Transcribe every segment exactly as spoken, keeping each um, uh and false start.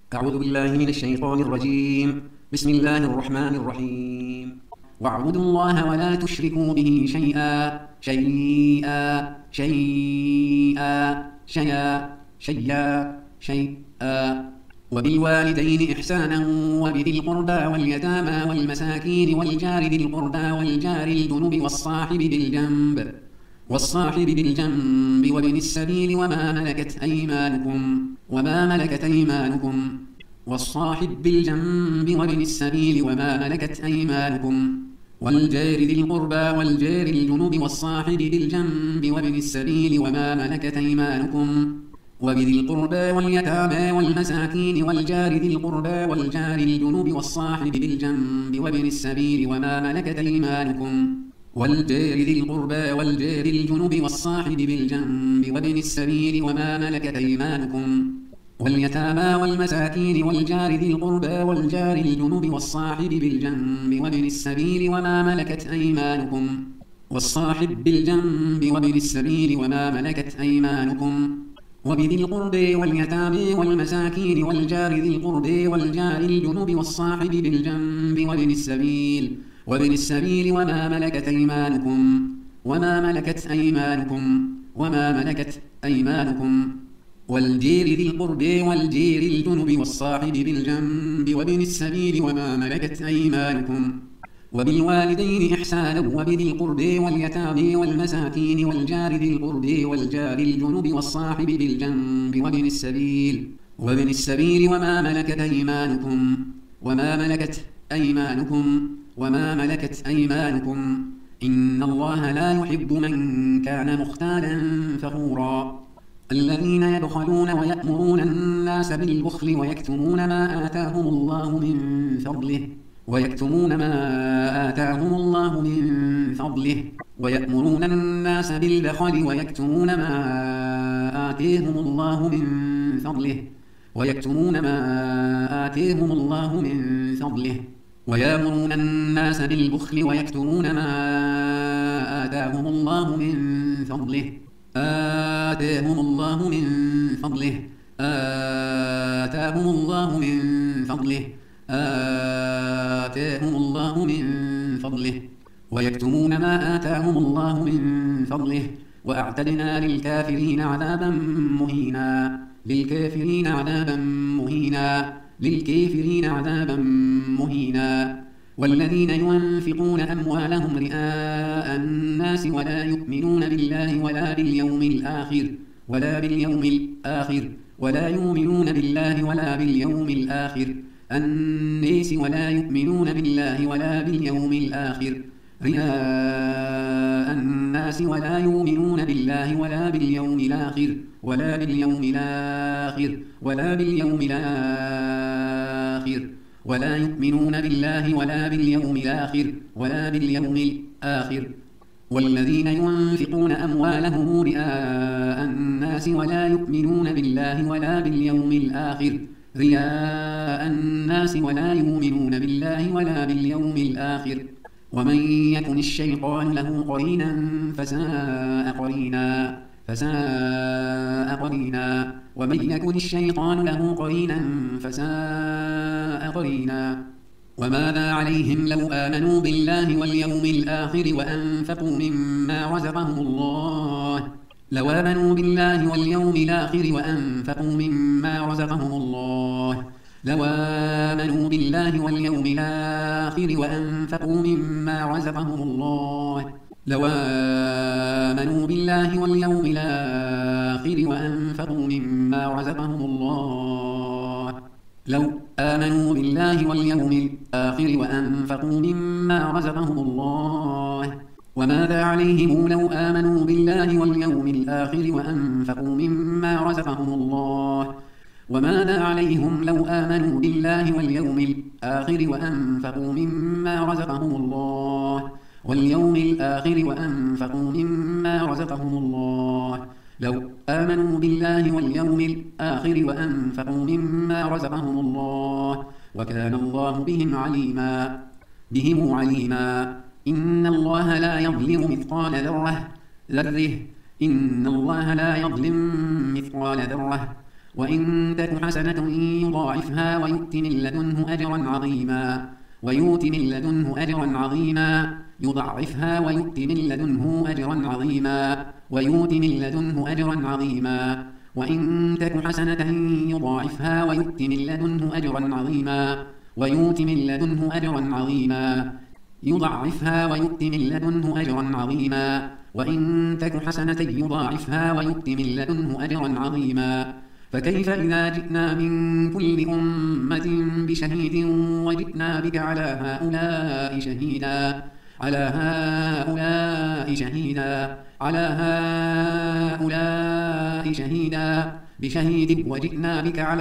أعوذ بالله من الشيطان الرجيم. بسم الله الرحمن الرحيم. واعبدوا الله ولا تشركوا به شيئا شيئا شيئا شيئا شيئا شيئا وبالوالدين إحسانا وبذي القربى واليتامى والمساكين والجار ذي القربى والجار الجنب والصاحب بالجنب والصاحب بالجنب وابن السبيل وما ملكت أيمانكم وما ملكت أيمانكم والصاحب بالجنب وابن السبيل وما ملكت أيمانكم والجار ذي القربى والجار الجنب والصاحب بالجنب وابن السبيل وما ملكت أيمانكم وبذي القربى واليتامى والمساكين والجار ذي القربى والجار الجنب والصاحب بالجنب وابن السبيل وما ملكت أيمانكم والجار ذي القربى والجار الجنب والصاحب بالجنب وابن السبيل وما ملكت أيمانكم واليتامى والمساكين والجار ذي القربى والجار الجنب والصاحب بالجنب وابن السبيل وما ملكت أيمانكم والصاحب بالجنب وابن السبيل وما ملكت أيمانكم وبذي القربى واليتامى والمساكين والجار ذي القربى والجار الجنب والصاحب بالجنب وابن السبيل وابن السبيل وما ملكت أيمانكم وما ملكت أيمانكم وما ملكت أيمانكم والجير ذي القربى والجير الجنب والصاحب بالجنب وابن السبيل وما ملكت أيمانكم وبالوالدين إحسانا وبذي القربى واليتامى والمساكين والجار ذي القربى والجار الجنب والصاحب بالجنب وابن السبيل وابن السبيل وما ملكت أيمانكم وما ملكت أيمانكم وما ملكت أيمانكم إن الله لا يحب من كان مختالا فخورا الذين يبخلون ويأمرون الناس بالبخل ويكتمون ما آتاهم الله من فضله ويكتمون ما آتاهم الله من فضله ويأمرون الناس بالبخل ويكتمون ما آتاهم الله من فضله ويكتمون ما آتاهم الله من فضله ويأمرون الناس بالبخل ويكتمون ما آتاهم الله من فضله آتاهم الله من فضله آتاهم الله من فضله آتاهم الله من فضله ويكتمون ما آتاهم الله من فضله وأعتدنا للكافرين عذابا مهينا للكافرين عذابا مهينا للكافرين عذابا مهينا والذين ينفقون أموالهم رئاء الناس ولا يؤمنون بالله ولا باليوم الآخر ولا باليوم الآخر ولا يؤمنون بالله ولا باليوم الآخر الناس ولا يؤمنون بالله ولا باليوم الآخر رئاء الناس ولا يؤمنون بالله ولا باليوم الآخر ولا باليوم الآخر ولا باليوم الآخر ولا يؤمنون بالله ولا باليوم الآخر ولا باليوم الآخر والذين ينفقون أموالهم رئاء الناس ولا يؤمنون بالله ولا باليوم الآخر رئاء الناس ولا يؤمنون بالله ولا باليوم الآخر ومن يكن الشيطان له قرينا فساء قرينا فساء قرينا ومن يكن الشيطان له قرينا فساء قرينا وماذا عليهم لو آمنوا بالله واليوم الآخر وأنفقوا مما رزقهم الله لو آمنوا بالله واليوم الآخر وأنفقوا مما رزقهم الله لو آمنوا بالله واليوم الآخر وأنفقوا مما رزقهم الله لو آمنوا بالله واليوم الآخر وأنفقوا مما رزقهم الله لو آمنوا بالله واليوم الآخر وأنفقوا مما رزقهم الله وماذا عليهم لو آمنوا بالله واليوم الآخر وأنفقوا مما رزقهم الله وماذا عليهم لو آمنوا بالله واليوم الآخر وأنفقوا مما رزقهم الله واليوم الآخر وأنفقوا مما رزقهم الله لو آمنوا بالله واليوم الآخر وأنفقوا مما رزقهم الله وكان الله بهم عليما بهم عليما إن الله لا يظلم مثقال ذرة ذره إن الله لا يظلم مثقال ذرة وإن تك حسنة يضاعفها ويؤت من لدنه أجرا عظيما ويؤت من لدنه أجرا عظيما يضاعفها ويؤت من لدنه أجرا عظيما ويؤت من لدنه أجرا عظيما وإن تك حسنة يضاعفها ويؤت من لدنه أجرا عظيما ويؤت من لدنه أجرا عظيما يضاعفها ويؤت من لدنه أجرا عظيما وإن تك حسنة يضاعفها ويؤت من لدنه أجرا عظيما فكيف إذا جئنا من كل أمة بشهيد وجئنا بك على هؤلاء شهيدا على هؤلاء شهيدا على هؤلاء شهيدا بشهيد وجئنا بك على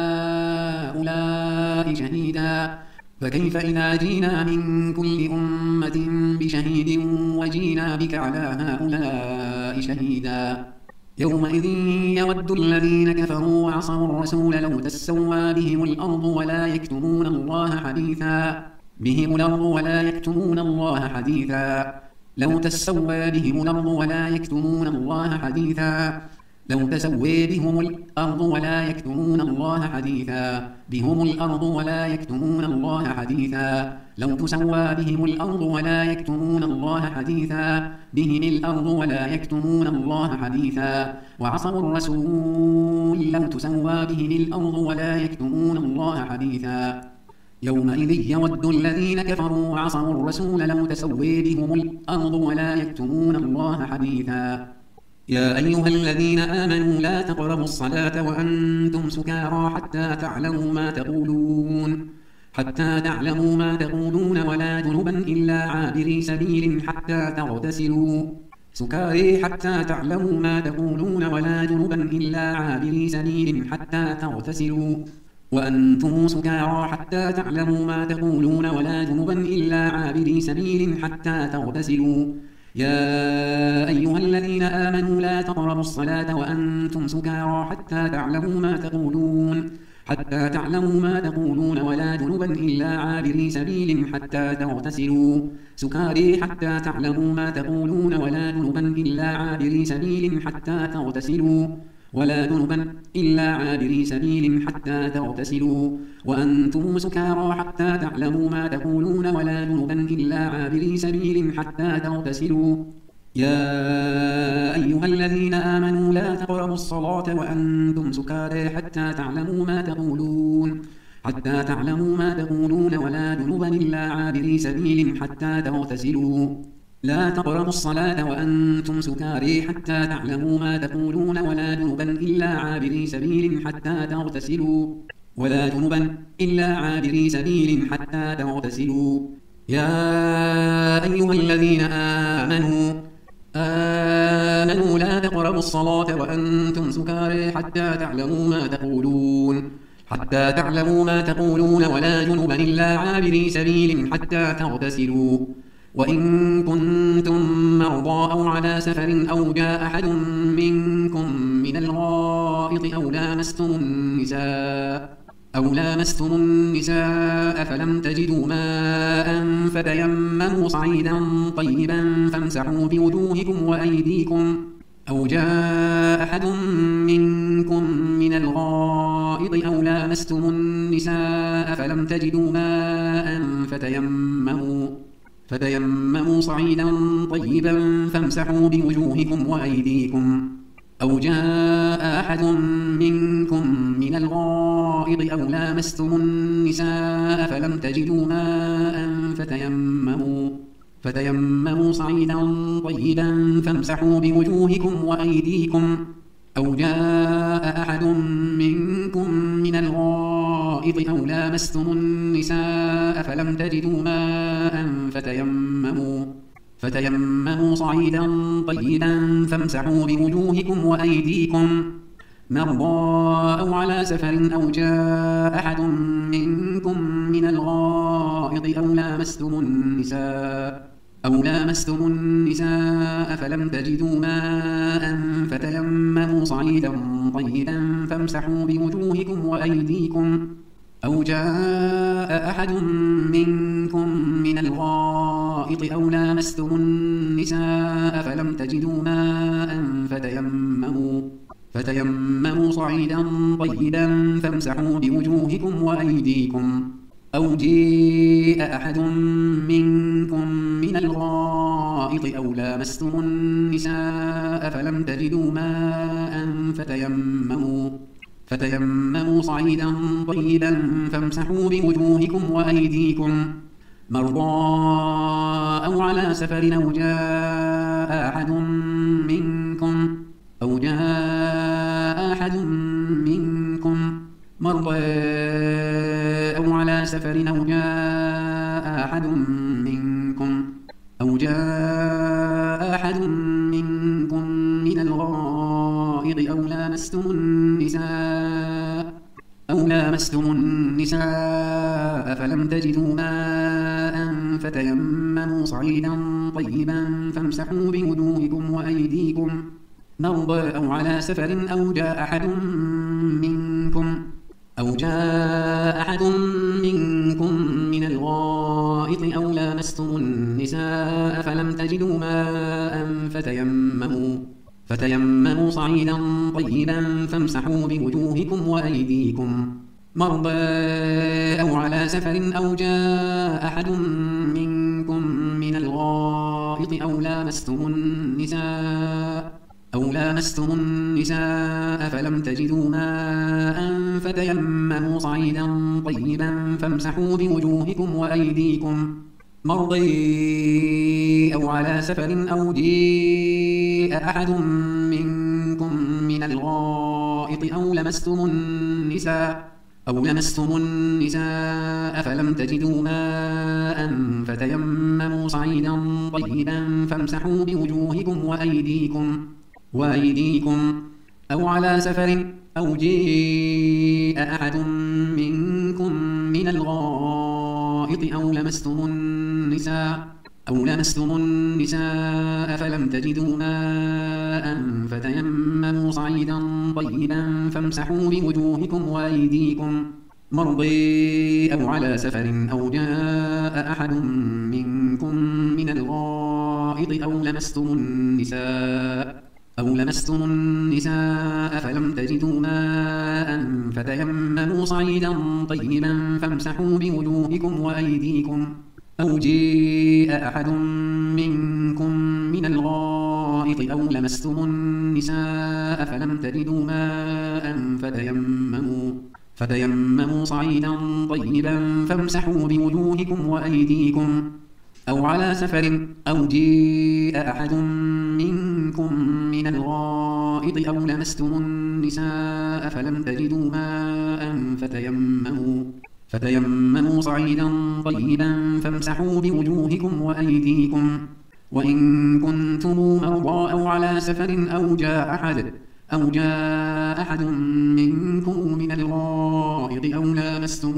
هؤلاء شهيدا فكيف إذا جئنا من كل أمة بشهيد وجئنا بك على هؤلاء شهيدا يومئذ يود الذين كفروا وعصوا الرسول لو تسوى بهم الأرض ولا يكتمون الله حديثا بهم الأرض ولا يكتمون الله حديثا لو تسوى بهم الأرض ولا يكتمون الله حديثا لو تسوي بهم الأرض ولا يكتمون الله حديثا بهم الأرض ولا يكتمون الله حديثا لو تسوى بهم الأرض ولا يكتمون الله حديثا بهم الأرض ولا يكتمون الله حديثا وعصوا الرسول لو تسوى بهم الأرض ولا يكتمون الله حديثا يومئذ يود الذين كفروا وعصوا الرسول لو تسوي بهم الأرض ولا يكتمون الله حديثا يا أيها الذين آمنوا لا تقربوا الصلاة وأنتم سكارى حتى تعلموا ما تقولون حتى تعلموا ما تقولون ولا جنبا إلا عابري سبيل حتى تغتسلوا سكاري حتى تعلموا ما تقولون ولا جنبا إلا عابري سبيل حتى تغتسلوا وأنتم سكارى حتى تعلموا ما تقولون ولا جنبا إلا عابري سبيل حتى تغتسلوا يا أيها الذين آمنوا لا تقربوا الصلاة وأنتم سكارى حتى تعلموا ما تقولون حتى تعلموا ما تقولون ولا جنبا إلا عابري سبيل حتى تغتسلوا سكاري حتى تعلموا ما تقولون ولا جنبا إلا عابري سبيل حتى تغتسلوا ولا جنبا إلا عابري سبيل حتى تغتسلوا وأنتم سكارى حتى تعلموا ما تقولون ولا جنبا إلا عابري سبيل حتى تغتسلوا يا أيها الذين آمنوا لا تقربوا الصلاة وأنتم سكارى حتى تعلموا ما تقولون حتى تعلموا ما تقولون ولا جنبا إلا عابري سبيل حتى تغتسلوا لا تقربوا الصلاة وأنتم سكارى حتى تعلموا ما تقولون ولا جنبا إلا عابري سبيل حتى تغتسلوا ولا جنبا إلا عابري سبيل حتى تغتسلوا يا أيها الذين آمنوا آمنوا لا تقربوا الصلاة وأنتم سكارى حتى تعلموا ما تقولون حتى تعلموا ما تقولون ولا جنبا إلا عابري سبيل حتى تغتسلوا وإن كنتم مرضى أو على سفر أو جاء أحد منكم من الغائط أو لامستم النساء أو لامستم النساء فلم تجدوا ماء فتيمموا صعيدا طيبا فامسحوا بوجوهكم وأيديكم أو جاء أحد منكم من الغائط أو لامستم النساء فلم تجدوا ماء فتيمموا فتيمموا صعيدا طيبا فامسحوا بوجوهكم وأيديكم أو جاء أحد منكم من الغائط أو لامستم النساء فلم تجدوا ماء فتيمموا فتيمموا صعيدا طيبا فامسحوا بوجوهكم وأيديكم أو جاء أحد منكم من الغائط أو لامستم النساء فلم تجدوا ماء فتيمموا فتيمموا صعيدا طيبا فامسحوا بوجوهكم وأيديكم مرضى أو على سفر أو جاء أحد منكم من الغائط أو لامستم النساء أو لامستم النساء فلم تجدوا ماء فتيمموا صعيدا طيبا فامسحوا بوجوهكم وأيديكم أو جاء أحد منكم من الغائط أو لامستم النساء فلم تجدوا ماء فتيمموا فتيمموا صعيدا طيبا فامسحوا بوجوهكم وأيديكم. أو جاء أحد منكم من الغائط أو لامستم النساء فلم تجدوا ماء فتيمموا فتيمموا صعيدا طيبا فامسحوا بوجوهكم وأيديكم مرضى أو على سفر أو جاء أحد منكم أو جاء أحد منكم مرضى أو على سفر أو جاء أحد منكم أو جاء أحد منكم من الغائط أو لامستم النساء أو لامستم النساء فلم تجدوا ماء فتيمموا صعيدا طيبا فامسحوا بوجوهكم وأيديكم مرضى أو على سفر أو جاء أحد منكم أو جاء أحد منكم من الغائط أو لامستم النساء فلم تجدوا ماء فتيمموا فتيمموا صعيدا طيبا فامسحوا بوجوهكم وأيديكم مرضى أو على سفر أو جاء أحد منكم من الغائط أو لامستم النساء أو لامستم النساء فلم تجدوا ماء فتيمموا صعيدا طيبا فامسحوا بوجوهكم وأيديكم مرضى أو على سفر أو جاء أحد منكم من الغائط أو لمستم النساء أو لمستم النساء فلم تجدوا ماء فتيمموا صعيدا طيبا فامسحوا بوجوهكم وأيديكم وأيديكم أو على سفر أو جاء أحد منكم من الغائط أو لمستم النساء أو لمستم النساء فلم تجدوا ماء فتيمموا صعيدا طيبا فامسحوا بوجوهكم وأيديكم مرضى أو على سفر أو جاء أحد منكم من الغائط أو لمستم النساء أو لمستم النساء فلم تجدوا ماء فتيمموا صعيدا طيبا فامسحوا بوجوهكم وأيديكم أو جاء أحد منكم من الغائط أو لمستم النساء فلم تجدوا ماء فتيمموا فتيمموا صعيدا طيبا فامسحوا بوجوهكم وأيديكم أو على سفر أو جاء أحد منكم من الغائط أو لمستم النساء فلم تجدوا ماء فتيمموا فتيمموا صعيدا طيبا فامسحوا بوجوهكم وأيديكم وإن كنتم مرضى أو على سفر أو جاء أحد أو جاء أحد منكم من الغائط أو لامستم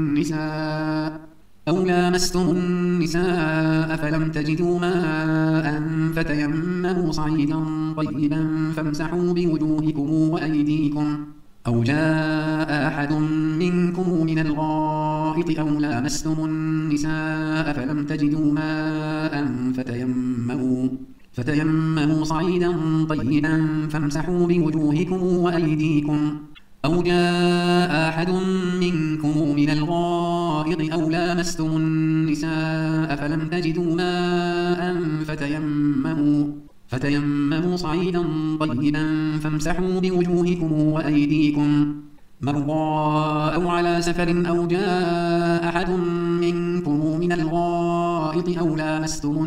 النساء أو لامستم النساء فلم تجدوا ماء فتيمموا صعيدا طيبا فامسحوا بوجوهكم وأيديكم أو جاء أحد منكم من الغائط أو لامستم النساء فلم تجدوا ماء فتيمموا فتيمموا صعيدا طيبا فامسحوا بوجوهكم وأيديكم أو جاء أحد منكم من الغائط أو لامستم النساء فلم تجدوا ماء فتيمموا فتيمموا صعيدا طيبا فامسحوا بوجوهكم وأيديكم مرضى أو على سفر أو جاء أحد منكم من الغائط أو لامستم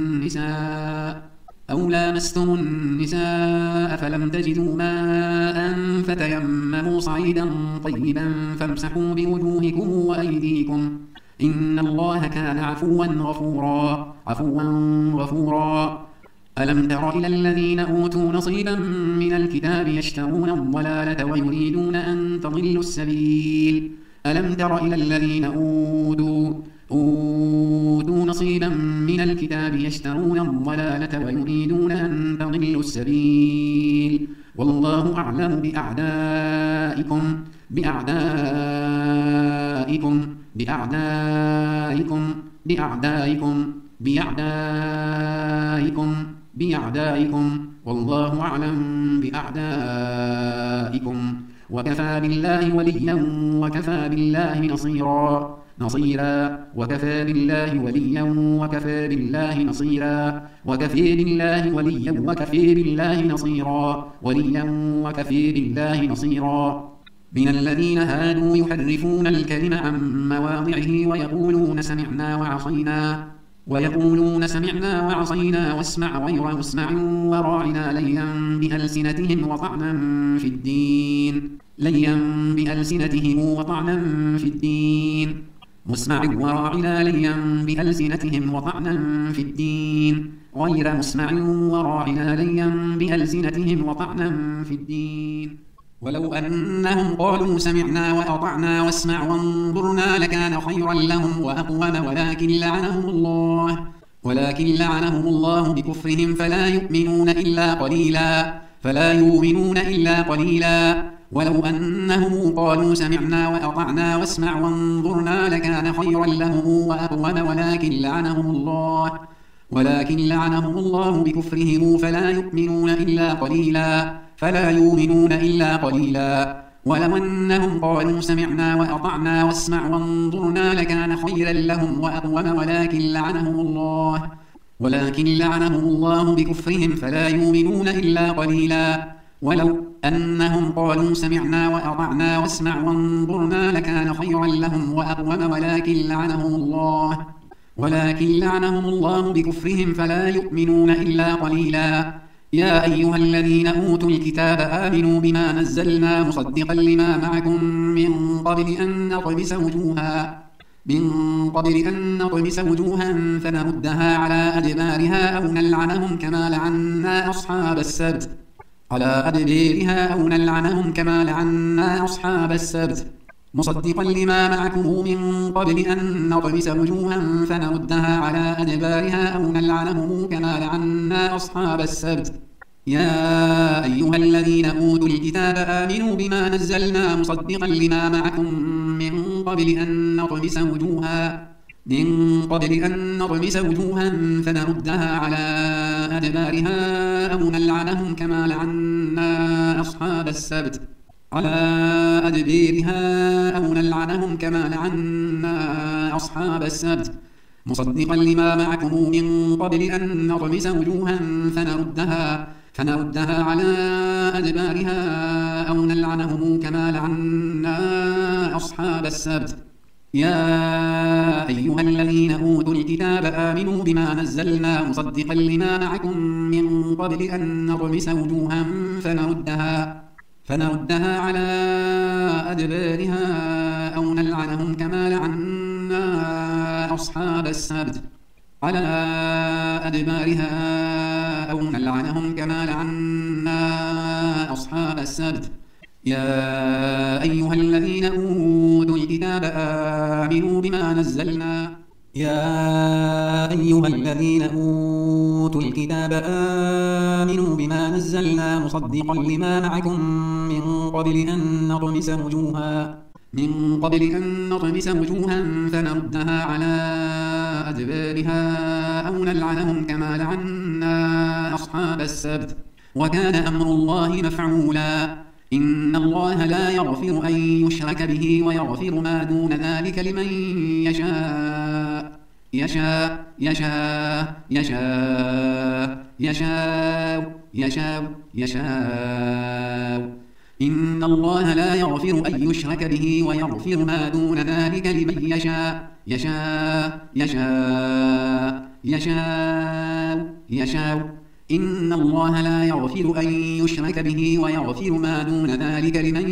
النساء أو لامستم النساء فلم تجدوا ماء فتيمموا صعيدا طيبا فامسحوا بوجوهكم وأيديكم إن الله كان عفوا غفورا عفوا غفورا ألم تر إلى الذين أوتوا نصيبا من الكتاب يشترون الضلالة ويريدون أن تضلوا السبيل ألم تر إلى الذين أوتوا أوتوا نصيبا من الكتاب يشترون الضلالة ويريدون أن تضلوا السبيل والله أعلم بأعدائكم بأعدائكم بأعدائكم بأعدائكم بأعدائكم بأعدائكم والله أعلم بأعدائكم وكفى بالله وليا وكفى بالله نصيرا نصيرا وكفى بالله وليا وكفى بالله نصيرا وكفى بالله وليا وكفى بالله نصيرا وليا وكفى بالله نصيرا من الذين هادوا يحرفون الكلم عن مواضعه ويقولون سمعنا وعصينا ويقولون سمعنا وعصينا واسمع غير مسمع وراعنا ليا بألسنتهم وطعنا في الدين ليا بألسنتهم وطعنا في الدين مسمع وراعنا ليا بألسنتهم وطعنا في الدين غير مسمع وراعنا ليا بألسنتهم وطعنا في الدين ولو أنهم قالوا سمعنا وأطعنا واسمع وانظرنا لكان خيرا لهم وأقوم ولكن لعنهم الله ولكن لعنهم الله بكفرهم فلا يؤمنون إلا قليلا فلا يؤمنون إلا قليلا ولو أنهم قالوا سمعنا وأطعنا واسمع وانظرنا لكان خيرا لهم وأقوم ولكن لعنهم الله ولكن لعنهم الله بكفرهم فلا يؤمنون إلا قليلا فلا يؤمنون إلا قليلا ولو أنهم قالوا سمعنا وأطعنا واسمع وانظرنا لكان خيرا لهم وأقوم ولكن لعنهم الله ولكن لعنهم الله بكفرهم فلا يؤمنون إلا قليلا ولو أنهم قالوا سمعنا وأطعنا واسمع وانظرنا لكان خيرا لهم وأقوم ولكن لعنهم الله ولكن لعنهم الله بكفرهم فلا يؤمنون إلا قليلا يا أيها الذين أوتوا الكتاب آمنوا بما نزلنا مصدقا لما معكم من قبل أن نطمس وجوها من قبل أن نطمس وجوها فنردها على أدبارها أو نلعنهم كما لعنا أصحاب السبت على أدبارها أو نلعنهم كما لعنا أصحاب السبت مصدقا لما معكم من قبل أن نطمس وجوها فنردها على أدبارها أو نلعنهم كما لعنا أصحاب السبت يا أيها الذين أوتوا الكتاب آمنوا بما نزلنا مصدقا لما معكم من قبل أن نطمس وجوها من قبل أن نطمس وجوها فنردها على أدبارها أو نلعنهم كما لعنا أصحاب السبت على أدبارها أو نلعنهم كما لعنا أصحاب السبت مصدقا لما معكم من قبل أن نطمس وجوها فنردها فنردها على أدبارها أو نلعنهم كما لعنا أصحاب السبت يا أيها الذين أوتوا الكتاب آمنوا بما نزلنا مصدقا لما معكم من قبل أن نطمس وجوها فنردها فنردها على أدبارها أو نلعنهم كما لعنا أصحاب السبت على أدبارها أو نلعنهم كما لعنا أصحاب السبت يا أيها الذين أوتوا الكتاب آمنوا بما نزلنا يا أيها الذين أوتوا الكتاب آمنوا بما نزلنا مصدقا لما معكم من قبل أن نطمس وجوها من قبل أن نطمس وجوها فنردها على أدبارها أو نلعنهم كما لعنا أصحاب السبت وكان أمر الله مفعولا إن الله لا يغفر أن يشرك به ويغفر ما دون ذلك لمن يشاء يشاء يشاء يشاء يشاء يشاء يشاء إن الله لا يغفر أن يشرك به ويغفر ما دون ذلك لمن يشاء يشاء يشاء يشاء يشاء إن الله لا يغفر أن يشرك به ويغفر ما دون ذلك لمن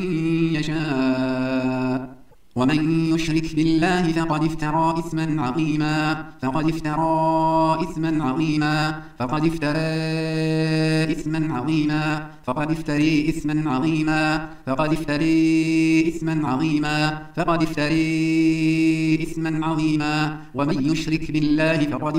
يشاء ومن يشرك بالله فقد افترى إثما عظيما فقد افترى إثما عظيما فقد افترى إثما عظيما فقد افتري إثما عظيما فقد افتري إثما عظيما فقد افتري إثما عظيما ومن يشرك بالله فقد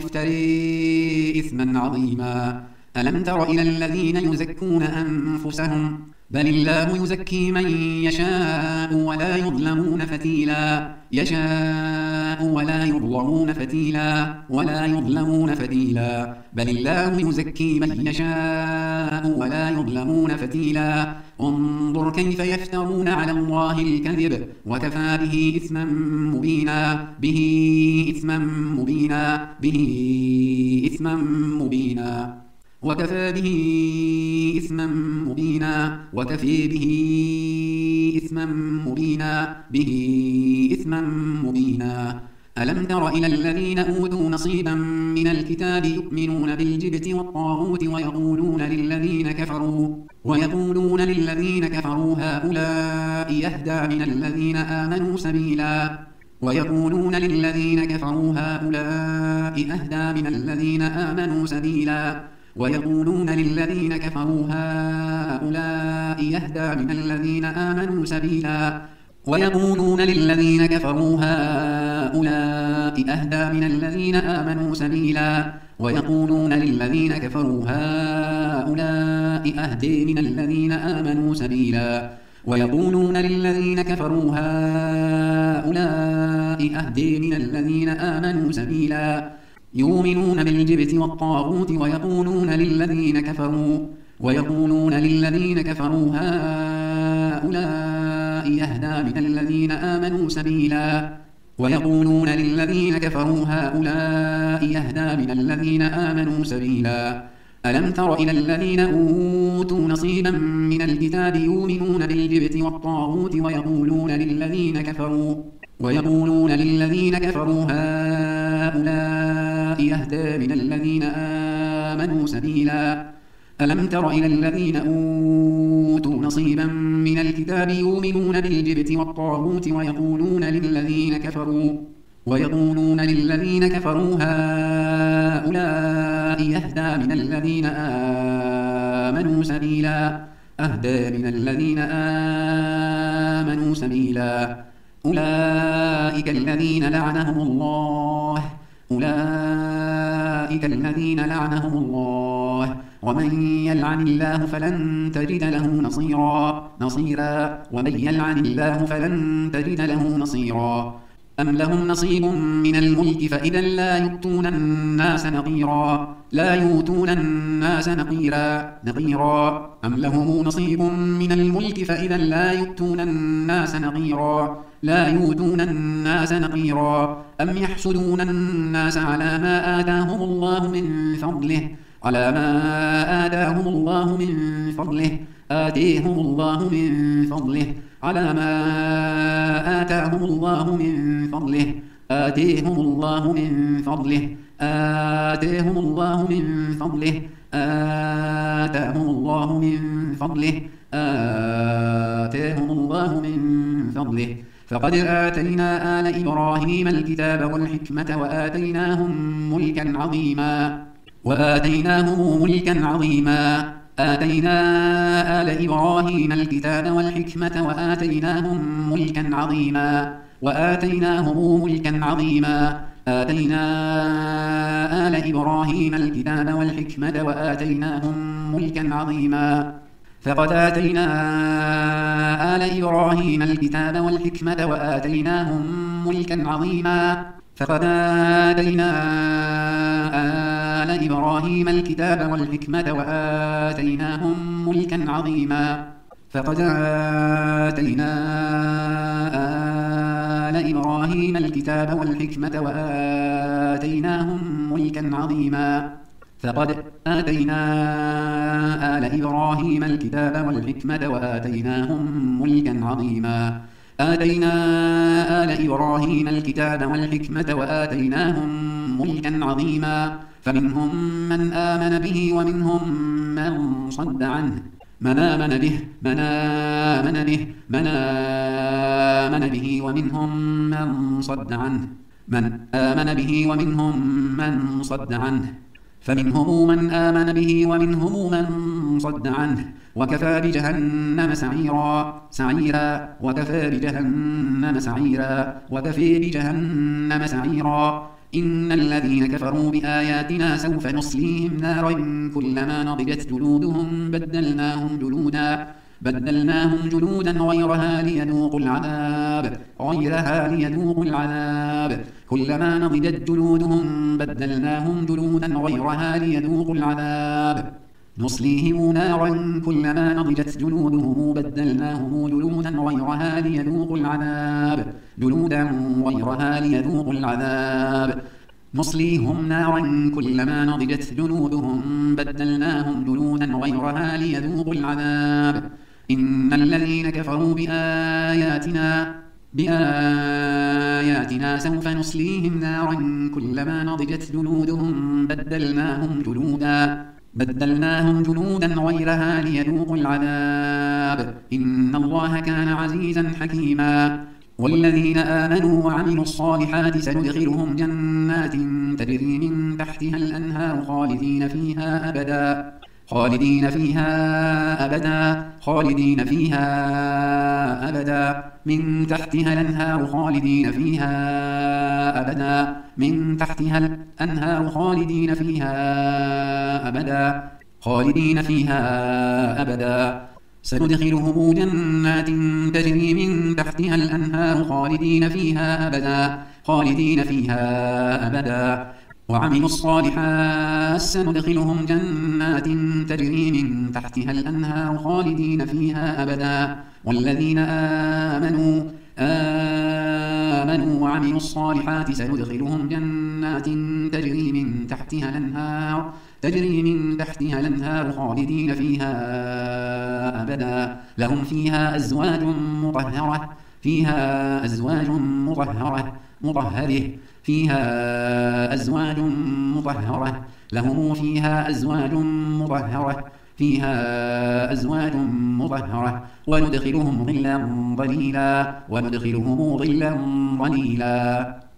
افتري إثما عظيما ألم تر إلى الذين يزكون أنفسهم بل الله يزكي من يشاء ولا يظلمون فتيلا يشاء ولا يظلمون فتيلا ولا يظلمون فتيلا بل الله يزكي من يشاء ولا يظلمون فتيلا انظر كيف يفترون على الله الكذب وكفى به إثما مبينا به إثما مبينا به إثما مبينا وكفى به إثما مبينا وكفي به إثما مبينا به إثما مبينا ألم تر إلى الذين أوتوا نصيبا من الكتاب يؤمنون بالجبت والطاغوت ويقولون للذين كفروا ويقولون للذين كفروا هؤلاء يهدى من الذين آمنوا سبيلا ويقولون للذين كفروا هؤلاء أهدى من الذين آمنوا سبيلا ويقولون للذين كفروا هؤلاء يهدى من الذين آمنوا سبيلا ويقولون للذين كفروا هؤلاء أهدى من الذين آمنوا سبيلا ويقولون للذين كفروا هؤلاء أهدى من الذين آمنوا سبيلا ويقولون للذين كفروا هؤلاء أهدى من الذين آمنوا سبيلا يؤمنون بالجبت والطاغوت ويقولون للذين كفروا ويقولون للذين كفروا هؤلاء يهدى من الذين آمنوا سبيلا ويقولون للذين كفروا هؤلاء يهدى من الذين آمنوا سبيلا ألم تر إلى الذين أوتوا نصيبا من الكتاب يؤمنون بالجبت والطاغوت ويقولون للذين كفروا ويقولون للذين كفروا هؤلاء يهدى من الذين آمنوا سبيلا ألم تر إلى الذين أوتوا نصيبا من الكتاب يؤمنون بالجبت والطاغوت ويقولون للذين كفروا ويقولون للذين كفروا هؤلاء يهدى من الذين آمنوا سبيلا أهدى من الذين آمنوا سبيلا أولئك الذين لعنهم الله أولئك الذين لعنهم الله ومن يلعن الله فلن تجد له نصيرا نصيرا ومن يلعن الله فلن تجد له نصيرا أم لهم نصيب من الملك فإذا لا يؤتون الناس نقيرا لا يؤتون الناس نقيرا نقيرا أم لهم نصيب من الملك فإذا لا يؤتون الناس نقيرا لا يؤتون الناس نقيرا أم يحسدون الناس على ما آتاهم الله من فضله على ما آتاهم الله من فضله آتيهم الله من فضله على ما آتاهم الله من فضله آتيهم الله من فضله آتيهم الله من فضله آتاهم الله من فضله آتيهم الله من فضله فقد آتينا آل إبراهيم الكتاب والحكمة وآتيناهم ملكا عظيما وآتيناهم ملكا عظيما آتينا آل إبراهيم الكتاب والحكمة وآتيناهم ملكا عظيما وآتيناهم ملكا عظيما آتينا آل إبراهيم الكتاب والحكمة وآتيناهم ملكا عظيما فقد آتينا آل إبراهيم الكتاب والحكمة وآتيناهم ملكا عظيما فقد آتينا آل إبراهيم الكتاب والحكمة وآتيناهم ملكا عظيما فقد آتينا آل إبراهيم الكتاب والحكمة وآتيناهم ملكا عظيما فقد آتينا آل إبراهيم الكتاب والحكمة وآتيناهم ملكا عظيما آتينا آل إبراهيم الكتاب والحكمة وآتيناهم ملكا عظيما فمنهم من آمن به ومنهم من صد عنه من آمن به من آمن به من آمن به ومنهم من صد عنه من آمن به ومنهم من صد عنه فمنهم من آمن به ومنهم من صد عنه وكفى بجهنم سعيرا سعيرا وكفى بجهنم سعيرا وكفى بجهنم سعيرا إن الذين كفروا بآياتنا سوف نصليهم نارا كلما نضجت جلودهم بدلناهم جلودا بدلناهم جلودا غيرها ليذوقوا العذاب غيرها ليذوقوا العذاب كلما نضجت جلودهم بدلناهم جلودا غيرها ليذوقوا العذاب نصليهم نارا كلما نضجت جلودهم بدلناهم جلودا غيرها ليذوقوا العذاب جلودا غيرها ليذوقوا العذاب نصليهم نارا كلما نضجت جلودهم بدلناهم جلودا غيرها ليذوقوا العذاب إن الذين كفروا بآياتنا بآياتنا سوف نصليهم نارا كلما نضجت جلودهم بدلناهم جلودا بدلناهم جلودا غيرها ليذوقوا العذاب إن الله كان عزيزا حكيما والذين آمنوا وعملوا الصالحات سندخلهم جنات تجري من تحتها الأنهار خالدين فيها أبدا خالدين فيها أبدا خالدين فيها أبدا من تحتها الأنهار خالدين فيها أبدا من تحتها الأنهار خالدين فيها أبدا خالدين فيها أبدا سندخلهم جنات تجري من تحتها الأنهار خالدين فيها أبدا خالدين فيها أبدا وعملوا الصالحات سندخلهم جنات تجري من تحتها الأنهار خالدين فيها أبدا والذين آمنوا آمنوا وعملوا الصالحات سندخلهم جنات تجري من تحتها الأنهار تجري من تحتها الأنهار خالدين فيها أبدا لهم فيها أزواج مطهرة فيها أزواج مطهرة مطهرة فيها أزواج مطهرة لهم فيها أزواج مطهرة فيها أزواج مطهرة وندخلهم ظلا ظليلا وندخلهم ظلا ظليلا